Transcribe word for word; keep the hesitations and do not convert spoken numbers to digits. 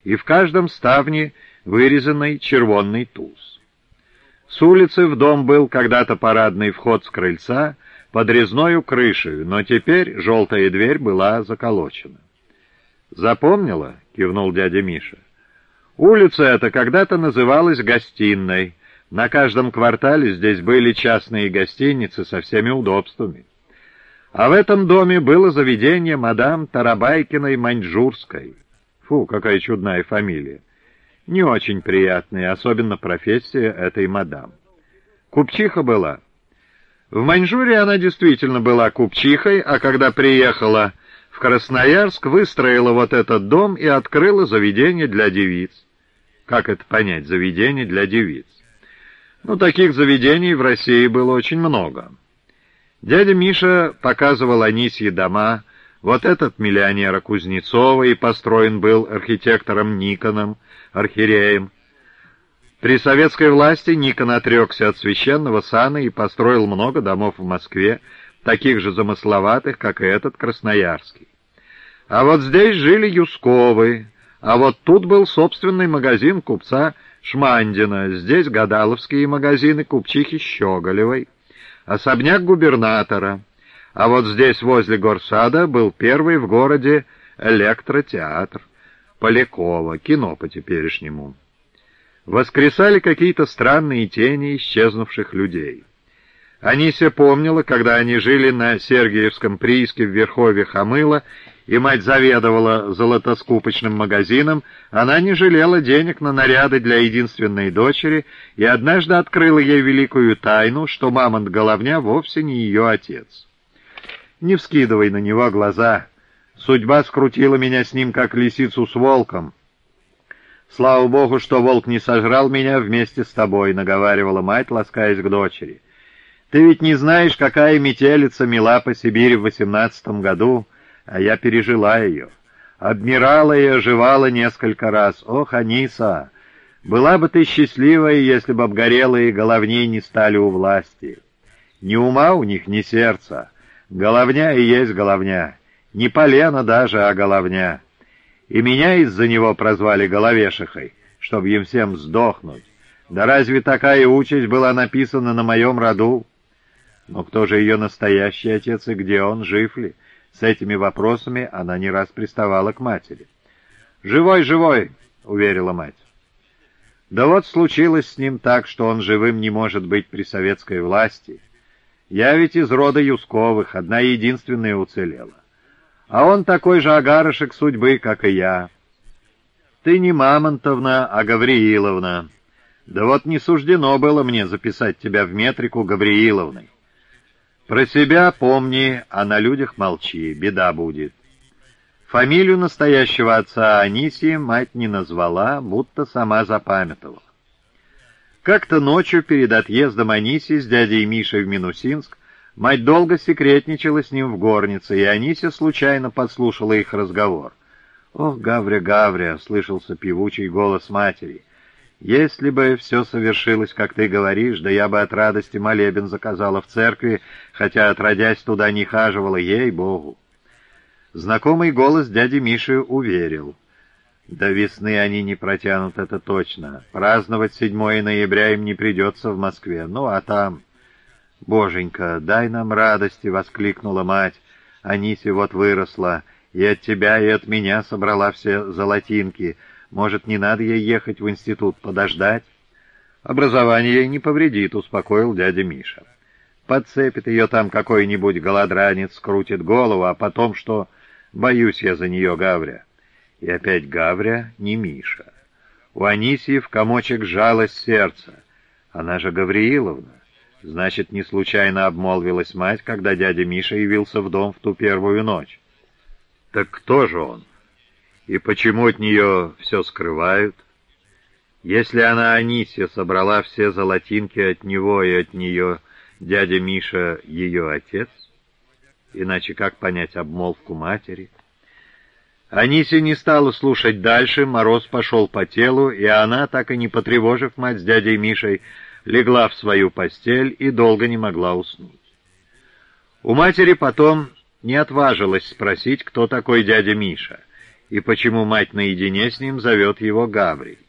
и в каждом ставне вырезанный червонный туз. С улицы в дом был когда-то парадный вход с крыльца под резною крышей, но теперь желтая дверь была заколочена. «Запомнила?» — кивнул дядя Миша. «Улица эта когда-то называлась Гостиной. На каждом квартале здесь были частные гостиницы со всеми удобствами. А в этом доме было заведение мадам Тарабайкиной Маньчжурской. Фу, какая чудная фамилия. Не очень приятная, особенно профессия этой мадам. Купчиха была. В Маньчжурии она действительно была купчихой, а когда приехала в Красноярск, выстроила вот этот дом и открыла заведение для девиц. Как это понять, заведение для девиц? Ну, таких заведений в России было очень много. Дядя Миша показывал Анисье дома. Вот этот миллионера Кузнецова и построен был архитектором Никоном, архиереем. При советской власти Никон отрекся от священного сана и построил много домов в Москве, таких же замысловатых, как и этот красноярский. А вот здесь жили Юсковы, а вот тут был собственный магазин купца Шмандина, здесь гадаловские магазины купчихи Щеголевой, особняк губернатора, а вот здесь возле горсада был первый в городе электротеатр Полякова, кино по-теперешнему. Воскресали какие-то странные тени исчезнувших людей. Анися помнила, когда они жили на Сергиевском прииске в Верховье Хамыла, и мать заведовала золотоскупочным магазином, она не жалела денег на наряды для единственной дочери и однажды открыла ей великую тайну, что Мамонт-Головня вовсе не ее отец. «Не вскидывай на него глаза. Судьба скрутила меня с ним, как лисицу с волком. Слава богу, что волк не сожрал меня вместе с тобой», — наговаривала мать, ласкаясь к дочери. «Ты ведь не знаешь, какая метелица мела по Сибири в восемнадцатом году, а я пережила ее. Обмирала и оживала несколько раз. Ох, Аниса, была бы ты счастливая, если бы обгорелые головни не стали у власти. Ни ума у них, ни сердца. Головня и есть головня. Не полено даже, а головня. И меня из-за него прозвали головешихой, чтобы им всем сдохнуть. Да разве такая участь была написана на моем роду? Но кто же ее настоящий отец и где он, жив ли? С этими вопросами она не раз приставала к матери. «Живой, живой!» — уверила мать. «Да вот случилось с ним так, что он живым не может быть при советской власти. Я ведь из рода Юсковых, одна единственная уцелела. А он такой же агарышек судьбы, как и я. Ты не Мамонтовна, а Гаврииловна. Да вот не суждено было мне записать тебя в метрику Гаврииловной. Про себя помни, а на людях молчи, беда будет». Фамилию настоящего отца Анисии мать не назвала, будто сама запамятовала. Как-то ночью перед отъездом Анисии с дядей Мишей в Минусинск мать долго секретничала с ним в горнице, и Анися случайно подслушала их разговор. «Ох, Гавря, Гавря!» — слышался певучий голос матери. «Если бы все совершилось, как ты говоришь, да я бы от радости молебен заказала в церкви, хотя, отродясь, туда не хаживала, ей-богу». Знакомый голос дяди Миши уверил. До весны они не протянут, это точно. Праздновать седьмое ноября им не придется в Москве. Ну, а там... «Боженька, дай нам радости!» — воскликнула мать. «Анися вот выросла, и от тебя, и от меня собрала все золотинки. Может, не надо ей ехать в институт, подождать?» «Образование ей не повредит», — успокоил дядя Миша. «Подцепит ее там какой-нибудь голодранец, скрутит голову, а потом что? Боюсь я за нее, Гавря». И опять Гавря, не Миша. У Анисии в комочек сжалось сердце. Она же Гаврииловна. Значит, не случайно обмолвилась мать, когда дядя Миша явился в дом в ту первую ночь. Так кто же он? И почему от нее все скрывают? Если она, Анисия, собрала все золотинки от него и от нее, дядя Миша ее отец? Иначе как понять обмолвку матери? Анисия не стала слушать дальше, мороз пошел по телу, и она, так и не потревожив мать с дядей Мишей, легла в свою постель и долго не могла уснуть. У матери потом не отважилась спросить, кто такой дядя Миша, и почему мать наедине с ним зовет его Гаврий.